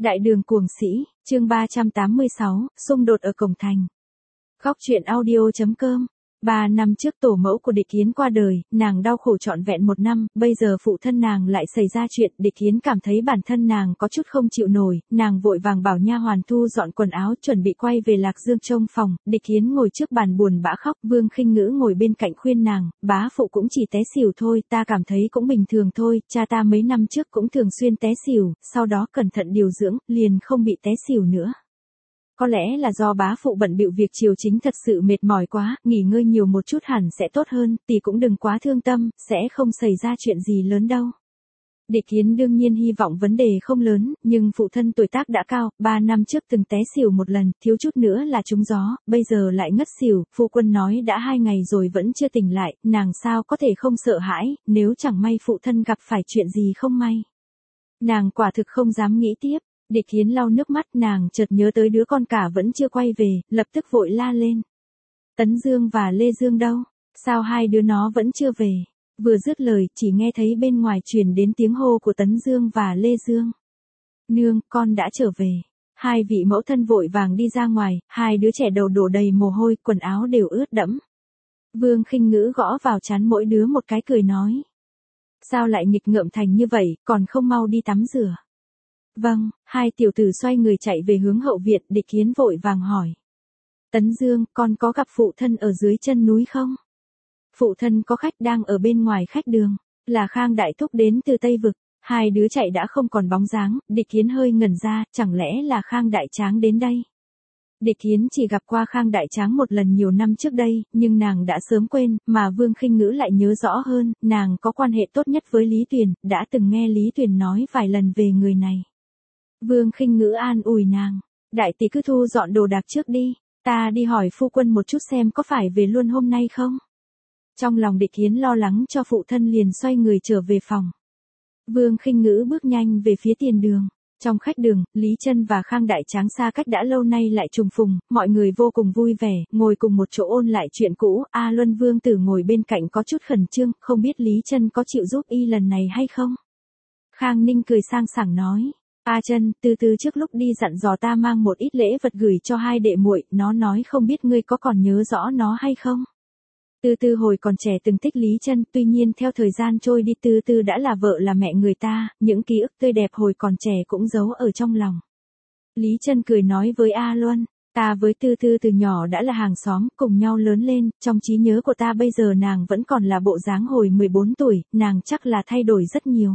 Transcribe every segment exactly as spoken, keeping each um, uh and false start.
Đại đường cuồng sĩ, chương ba trăm tám mươi sáu, xung đột ở cổng thành. Góc truyện audio chấm com. Ba năm trước tổ mẫu của Địch Hiến qua đời, nàng đau khổ trọn vẹn một năm, bây giờ phụ thân nàng lại xảy ra chuyện, Địch Hiến cảm thấy bản thân nàng có chút không chịu nổi, nàng vội vàng bảo nha hoàn thu dọn quần áo chuẩn bị quay về Lạc Dương trông phòng, Địch Hiến ngồi trước bàn buồn bã khóc, Vương Khinh Ngữ ngồi bên cạnh khuyên nàng, bá phụ cũng chỉ té xỉu thôi, ta cảm thấy cũng bình thường thôi, cha ta mấy năm trước cũng thường xuyên té xỉu, sau đó cẩn thận điều dưỡng, liền không bị té xỉu nữa. Có lẽ là do bá phụ bận bịu việc triều chính thật sự mệt mỏi quá, nghỉ ngơi nhiều một chút hẳn sẽ tốt hơn, tỷ cũng đừng quá thương tâm, sẽ không xảy ra chuyện gì lớn đâu. Địch Hiến đương nhiên hy vọng vấn đề không lớn, nhưng phụ thân tuổi tác đã cao, ba năm trước từng té xỉu một lần, thiếu chút nữa là trúng gió, bây giờ lại ngất xỉu, phu quân nói đã hai ngày rồi vẫn chưa tỉnh lại, nàng sao có thể không sợ hãi, nếu chẳng may phụ thân gặp phải chuyện gì không may. Nàng quả thực không dám nghĩ tiếp. Địch Hiến lau nước mắt, nàng chợt nhớ tới đứa con cả vẫn chưa quay về, lập tức vội la lên. Tấn Dương và Lê Dương đâu? Sao hai đứa nó vẫn chưa về? Vừa dứt lời, chỉ nghe thấy bên ngoài truyền đến tiếng hô của Tấn Dương và Lê Dương. Nương, con đã trở về. Hai vị mẫu thân vội vàng đi ra ngoài, hai đứa trẻ đầu đổ đầy mồ hôi, quần áo đều ướt đẫm. Vương Khinh Ngữ gõ vào trán mỗi đứa một cái cười nói. Sao lại nghịch ngợm thành như vậy, còn không mau đi tắm rửa? Vâng, hai tiểu tử xoay người chạy về hướng hậu viện, Địch Hiến vội vàng hỏi. Tấn Dương, con có gặp phụ thân ở dưới chân núi không? Phụ thân có khách đang ở bên ngoài khách đường, là Khang Đại Thúc đến từ Tây Vực, hai đứa chạy đã không còn bóng dáng, Địch Hiến hơi ngẩn ra, chẳng lẽ là Khang Đại Tráng đến đây? Địch Hiến chỉ gặp qua Khang Đại Tráng một lần nhiều năm trước đây, nhưng nàng đã sớm quên, mà Vương Khinh Ngữ lại nhớ rõ hơn, nàng có quan hệ tốt nhất với Lý Tuyền, đã từng nghe Lý Tuyền nói vài lần về người này. Vương Khinh Ngữ an ủi nàng, đại tỷ cứ thu dọn đồ đạc trước đi, ta đi hỏi phu quân một chút xem có phải về luôn hôm nay không. Trong lòng Địch Hiến lo lắng cho phụ thân liền xoay người trở về phòng. Vương Khinh Ngữ bước nhanh về phía tiền đường. Trong khách đường, Lý Chân và Khang Đại Tráng xa cách đã lâu nay lại trùng phùng, mọi người vô cùng vui vẻ, ngồi cùng một chỗ ôn lại chuyện cũ, A Luân Vương Tử ngồi bên cạnh có chút khẩn trương, không biết Lý Chân có chịu giúp y lần này hay không. Khang Ninh cười sang sảng nói. A Chân, từ từ trước lúc đi dặn dò ta mang một ít lễ vật gửi cho hai đệ muội, nó nói không biết ngươi có còn nhớ rõ nó hay không? Từ từ hồi còn trẻ từng thích Lý Chân, tuy nhiên theo thời gian trôi đi từ từ đã là vợ là mẹ người ta, những ký ức tươi đẹp hồi còn trẻ cũng giấu ở trong lòng. Lý Chân cười nói với A Luân, ta với Tư Tư từ nhỏ đã là hàng xóm, cùng nhau lớn lên, trong trí nhớ của ta bây giờ nàng vẫn còn là bộ dáng hồi mười bốn tuổi, nàng chắc là thay đổi rất nhiều.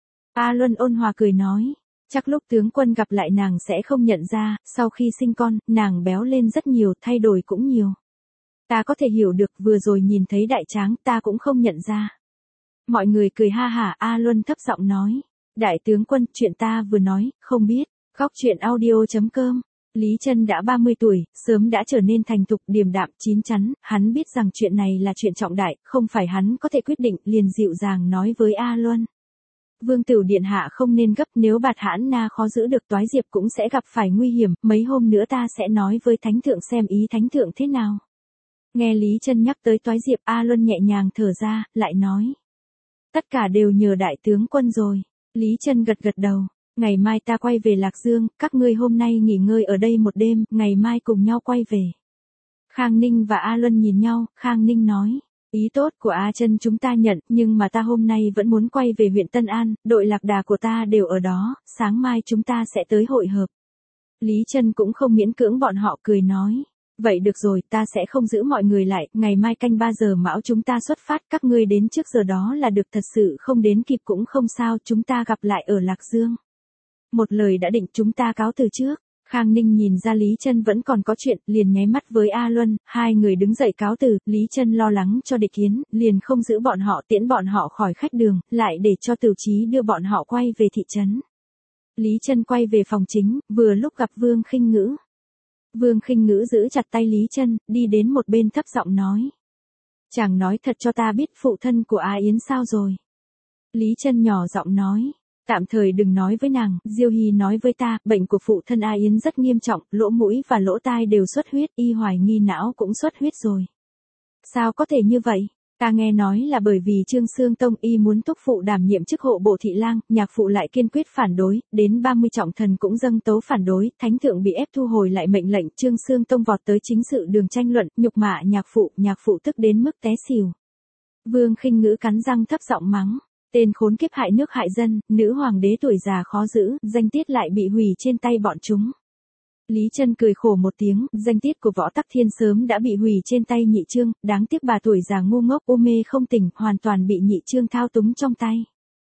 A Luân ôn hòa cười nói. Chắc lúc tướng quân gặp lại nàng sẽ không nhận ra, sau khi sinh con, nàng béo lên rất nhiều, thay đổi cũng nhiều. Ta có thể hiểu được, vừa rồi nhìn thấy Đại Tráng, ta cũng không nhận ra. Mọi người cười ha hả, A Luân thấp giọng nói. Đại tướng quân, chuyện ta vừa nói, không biết. Góc truyện audio chấm com. Lý Chân đã ba mươi tuổi, sớm đã trở nên thành thục, điềm đạm, chín chắn, hắn biết rằng chuyện này là chuyện trọng đại, không phải hắn có thể quyết định, liền dịu dàng nói với A Luân. Vương Tử điện hạ không nên gấp, nếu Bạt Hãn Na khó giữ được Toái Diệp cũng sẽ gặp phải nguy hiểm, mấy hôm nữa ta sẽ nói với Thánh Thượng xem ý Thánh Thượng thế nào. Nghe Lý Chân nhắc tới Toái Diệp, A Luân nhẹ nhàng thở ra, lại nói. Tất cả đều nhờ đại tướng quân rồi. Lý Chân gật gật đầu, ngày mai ta quay về Lạc Dương, các ngươi hôm nay nghỉ ngơi ở đây một đêm, ngày mai cùng nhau quay về. Khang Ninh và A Luân nhìn nhau, Khang Ninh nói. Ý tốt của A Chân chúng ta nhận, nhưng mà ta hôm nay vẫn muốn quay về huyện Tân An, đội lạc đà của ta đều ở đó, sáng mai chúng ta sẽ tới hội hợp. Lý Chân cũng không miễn cưỡng bọn họ, cười nói. Vậy được rồi, ta sẽ không giữ mọi người lại, ngày mai canh ba giờ mão chúng ta xuất phát, các ngươi đến trước giờ đó là được, thật sự không đến kịp cũng không sao, chúng ta gặp lại ở Lạc Dương. Một lời đã định, chúng ta cáo từ trước. Khang Ninh nhìn ra Lý Chân vẫn còn có chuyện, liền nháy mắt với A Luân, hai người đứng dậy cáo từ, Lý Chân lo lắng cho Địch Hiến, liền không giữ bọn họ, tiễn bọn họ khỏi khách đường, lại để cho Tửu Chí đưa bọn họ quay về thị trấn. Lý Chân quay về phòng chính, vừa lúc gặp Vương Khinh Ngữ. Vương Khinh Ngữ giữ chặt tay Lý Chân, đi đến một bên thấp giọng nói. Chàng nói thật cho ta biết phụ thân của A Yến sao rồi. Lý Chân nhỏ giọng nói. Tạm thời đừng nói với nàng, Diêu Hy nói với ta, bệnh của phụ thân A Yến rất nghiêm trọng, lỗ mũi và lỗ tai đều xuất huyết, y hoài nghi não cũng xuất huyết rồi. Sao có thể như vậy? Ta nghe nói là bởi vì Trương Xương Tông y muốn thúc phụ đảm nhiệm chức hộ bộ thị lang, nhạc phụ lại kiên quyết phản đối, đến ba mươi trọng thần cũng dâng tấu phản đối, thánh thượng bị ép thu hồi lại mệnh lệnh, Trương Xương Tông vọt tới chính sự đường tranh luận, nhục mạ nhạc phụ, nhạc phụ tức đến mức té xỉu. Vương Khinh Ngữ cắn răng thấp giọng mắng, tên khốn kiếp hại nước hại dân, nữ hoàng đế tuổi già khó giữ, danh tiết lại bị hủy trên tay bọn chúng. Lý Chân cười khổ một tiếng, danh tiết của Võ Tắc Thiên sớm đã bị hủy trên tay Nhị Trương, đáng tiếc bà tuổi già ngu ngốc u mê không tỉnh, hoàn toàn bị Nhị Trương thao túng trong tay.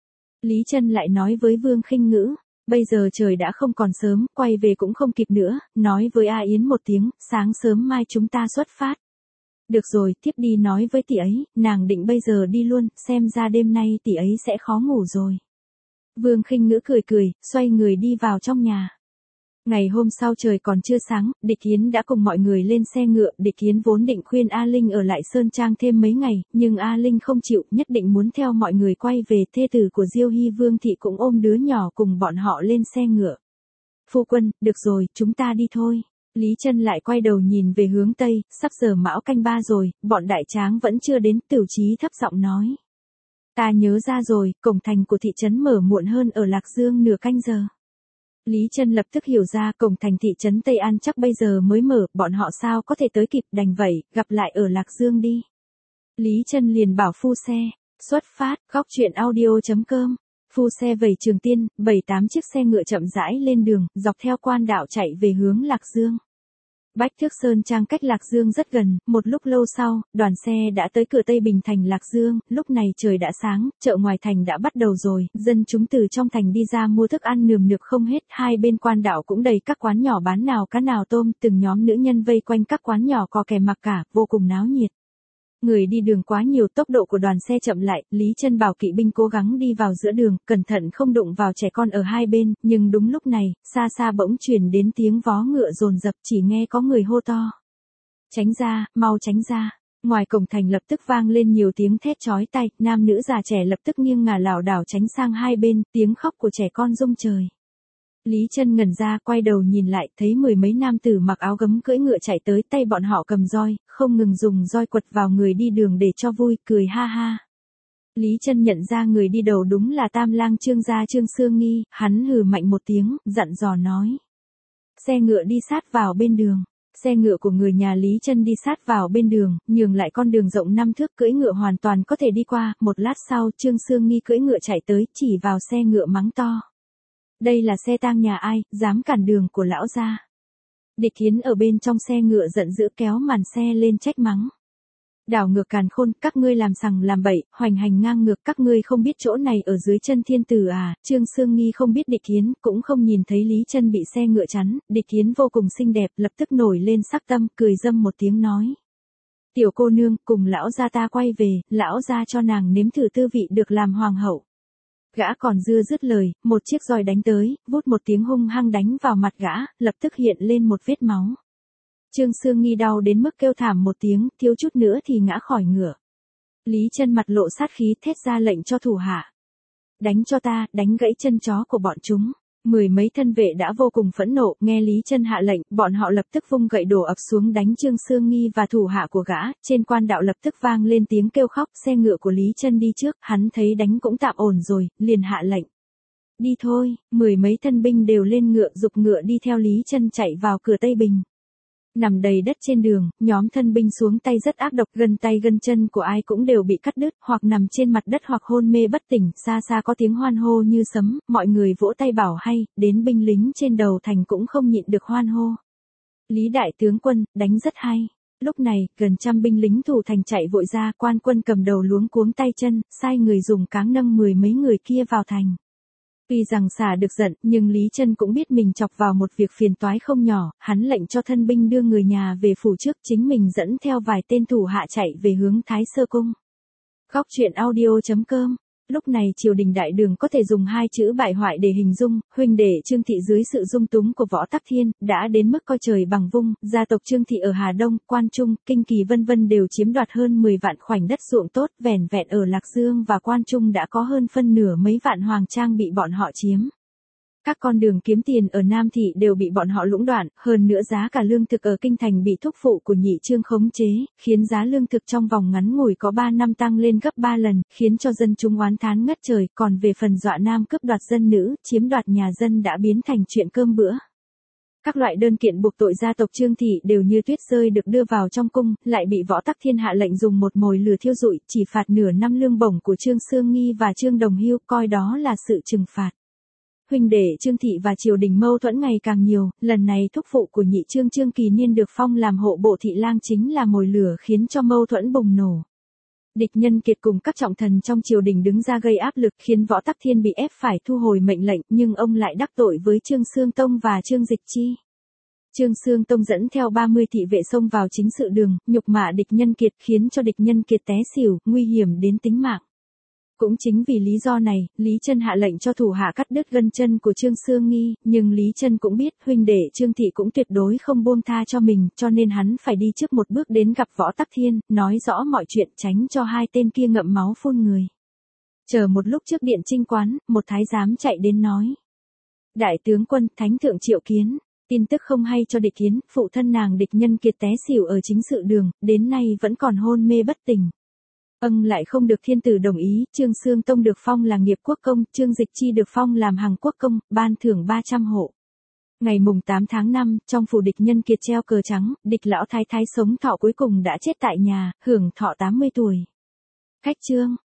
Lý Chân lại nói với Vương Khinh Ngữ, bây giờ trời đã không còn sớm, quay về cũng không kịp nữa, nói với A Yến một tiếng, sáng sớm mai chúng ta xuất phát. Được rồi, tiếp đi nói với tỷ ấy, nàng định bây giờ đi luôn, xem ra đêm nay tỷ ấy sẽ khó ngủ rồi. Vương Khinh Ngữ cười cười, xoay người đi vào trong nhà. Ngày hôm sau trời còn chưa sáng, Địch Hiến đã cùng mọi người lên xe ngựa, Địch Hiến vốn định khuyên A Linh ở lại Sơn Trang thêm mấy ngày, nhưng A Linh không chịu, nhất định muốn theo mọi người quay về, thê tử của Diêu Hy Vương thị cũng ôm đứa nhỏ cùng bọn họ lên xe ngựa. Phu quân, được rồi, chúng ta đi thôi. Lý Chân lại quay đầu nhìn về hướng Tây, sắp giờ mão canh ba rồi, bọn đại tráng vẫn chưa đến, Tửu Chí thấp giọng nói. Ta nhớ ra rồi, cổng thành của thị trấn mở muộn hơn ở Lạc Dương nửa canh giờ. Lý Chân lập tức hiểu ra cổng thành thị trấn Tây An chắc bây giờ mới mở, bọn họ sao có thể tới kịp, đành vậy, gặp lại ở Lạc Dương đi. Lý Chân liền bảo phu xe, xuất phát, góc truyện audio chấm com. Phu xe vẩy Trường Tiên, bảy tám chiếc xe ngựa chậm rãi lên đường, dọc theo quan đạo chạy về hướng Lạc Dương. Bách Thước Sơn Trang cách Lạc Dương rất gần, một lúc lâu sau, đoàn xe đã tới cửa Tây Bình thành Lạc Dương, lúc này trời đã sáng, chợ ngoài thành đã bắt đầu rồi, dân chúng từ trong thành đi ra mua thức ăn nườm nượp không hết, hai bên quan đạo cũng đầy các quán nhỏ bán nào cá nào tôm, từng nhóm nữ nhân vây quanh các quán nhỏ có kẻ mặc cả, vô cùng náo nhiệt. Người đi đường quá nhiều, tốc độ của đoàn xe chậm lại, Lý Chân bảo kỵ binh cố gắng đi vào giữa đường, cẩn thận không đụng vào trẻ con ở hai bên, nhưng đúng lúc này, xa xa bỗng truyền đến tiếng vó ngựa dồn dập, chỉ nghe có người hô to. Tránh ra, mau tránh ra. Ngoài cổng thành lập tức vang lên nhiều tiếng thét chói tai, nam nữ già trẻ lập tức nghiêng ngả lảo đảo tránh sang hai bên, tiếng khóc của trẻ con rung trời. Lý Chân ngẩn ra, quay đầu nhìn lại, thấy mười mấy nam tử mặc áo gấm cưỡi ngựa chạy tới, tay bọn họ cầm roi, không ngừng dùng roi quật vào người đi đường để cho vui, cười ha ha. Lý Chân nhận ra người đi đầu đúng là Tam Lang Trương gia Trương Xương Nghi, hắn hừ mạnh một tiếng, dặn dò nói. Xe ngựa đi sát vào bên đường. Xe ngựa của người nhà Lý Chân đi sát vào bên đường, nhường lại con đường rộng năm thước, cưỡi ngựa hoàn toàn có thể đi qua, một lát sau, Trương Xương Nghi cưỡi ngựa chạy tới, chỉ vào xe ngựa mắng to. Đây là xe tang nhà ai, dám cản đường của lão gia. Địch Hiến ở bên trong xe ngựa giận dữ kéo màn xe lên trách mắng. Đảo ngược càn khôn, các ngươi làm sằng làm bậy, hoành hành ngang ngược, các ngươi không biết chỗ này ở dưới chân thiên tử à. Trương Xương Nghi không biết Địch Hiến, cũng không nhìn thấy Lý Chân bị xe ngựa chắn, Địch Hiến vô cùng xinh đẹp, lập tức nổi lên sắc tâm, cười dâm một tiếng nói. Tiểu cô nương, cùng lão gia ta quay về, lão gia cho nàng nếm thử tư vị được làm hoàng hậu. Gã còn dưa dứt lời, một chiếc roi đánh tới, vút một tiếng hung hăng đánh vào mặt gã, lập tức hiện lên một vết máu. Trương Xương Nghi đau đến mức kêu thảm một tiếng, thiếu chút nữa thì ngã khỏi ngựa. Lý Chân mặt lộ sát khí thét ra lệnh cho thủ hạ. Đánh cho ta, đánh gãy chân chó của bọn chúng. Mười mấy thân vệ đã vô cùng phẫn nộ, nghe Lý Chân hạ lệnh, bọn họ lập tức vung gậy đổ ập xuống đánh Trương Xương Nghi và thủ hạ của gã, trên quan đạo lập tức vang lên tiếng kêu khóc, xe ngựa của Lý Chân đi trước, hắn thấy đánh cũng tạm ổn rồi, liền hạ lệnh. Đi thôi, mười mấy thân binh đều lên ngựa giục ngựa đi theo Lý Chân chạy vào cửa Tây Bình. Nằm đầy đất trên đường, nhóm thân binh xuống tay rất ác độc, gần tay gần chân của ai cũng đều bị cắt đứt, hoặc nằm trên mặt đất hoặc hôn mê bất tỉnh, xa xa có tiếng hoan hô như sấm, mọi người vỗ tay bảo hay, đến binh lính trên đầu thành cũng không nhịn được hoan hô. Lý đại tướng quân, đánh rất hay. Lúc này, gần trăm binh lính thủ thành chạy vội ra, quan quân cầm đầu luống cuống tay chân, sai người dùng cáng nâng mười mấy người kia vào thành. Tuy rằng xả được giận, nhưng Lý Chân cũng biết mình chọc vào một việc phiền toái không nhỏ, hắn lệnh cho thân binh đưa người nhà về phủ trước, chính mình dẫn theo vài tên thủ hạ chạy về hướng Thái Sơ Cung. Góc truyện audio chấm com. Lúc này triều đình đại đường có thể dùng hai chữ bại hoại để hình dung, huynh đệ Trương thị dưới sự dung túng của Võ Tắc Thiên, đã đến mức coi trời bằng vung, gia tộc Trương thị ở Hà Đông, Quan Trung, Kinh Kỳ vân vân đều chiếm đoạt hơn mười vạn khoảnh đất ruộng tốt, vẻn vẹn ở Lạc Dương và Quan Trung đã có hơn phân nửa mấy vạn hoàng trang bị bọn họ chiếm. Các con đường kiếm tiền ở Nam Thị đều bị bọn họ lũng đoạn, hơn nữa giá cả lương thực ở Kinh Thành bị thúc phụ của Nhị Trương khống chế, khiến giá lương thực trong vòng ngắn ngủi có ba năm tăng lên gấp ba lần, khiến cho dân chúng oán thán ngất trời, còn về phần dọa nam cướp đoạt dân nữ, chiếm đoạt nhà dân đã biến thành chuyện cơm bữa. Các loại đơn kiện buộc tội gia tộc Trương Thị đều như tuyết rơi được đưa vào trong cung, lại bị Võ Tắc Thiên hạ lệnh dùng một mồi lửa thiêu rụi, chỉ phạt nửa năm lương bổng của Trương Sương Nghi và Trương Đồng Hưu, coi đó là sự trừng phạt. Huynh đệ Trương Thị và triều đình mâu thuẫn ngày càng nhiều, lần này thúc phụ của Nhị Trương Trương Kỳ Niên được phong làm hộ bộ thị lang chính là mồi lửa khiến cho mâu thuẫn bùng nổ. Địch Nhân Kiệt cùng các trọng thần trong triều đình đứng ra gây áp lực khiến Võ Tắc Thiên bị ép phải thu hồi mệnh lệnh, nhưng ông lại đắc tội với Trương Sương Tông và Trương Dịch Chi. Trương Sương Tông dẫn theo ba mươi thị vệ xông vào chính sự đường, nhục mạ Địch Nhân Kiệt khiến cho Địch Nhân Kiệt té xỉu, nguy hiểm đến tính mạng. Cũng chính vì lý do này, Lý Chân hạ lệnh cho thủ hạ cắt đứt gân chân của Trương Sương Nghi, nhưng Lý Chân cũng biết huynh đệ Trương Thị cũng tuyệt đối không buông tha cho mình, cho nên hắn phải đi trước một bước đến gặp Võ Tắc Thiên, nói rõ mọi chuyện tránh cho hai tên kia ngậm máu phun người. Chờ một lúc trước điện Trinh quán, một thái giám chạy đến nói: Đại tướng quân, thánh thượng triệu kiến. Tin tức không hay cho Địch Kiến, phụ thân nàng Địch Nhân Kiệt té xỉu ở chính sự đường, đến nay vẫn còn hôn mê bất tỉnh. Âng lại không được thiên tử đồng ý, Trương Sương Tông được phong là nghiệp quốc công, Trương Dịch Chi được phong làm hàng quốc công, ban thưởng ba trăm hộ. Ngày mùng tám tháng năm, trong phủ Địch Nhân Kiệt treo cờ trắng, Địch lão thái thái sống thọ cuối cùng đã chết tại nhà, hưởng thọ tám mươi tuổi. Khách chương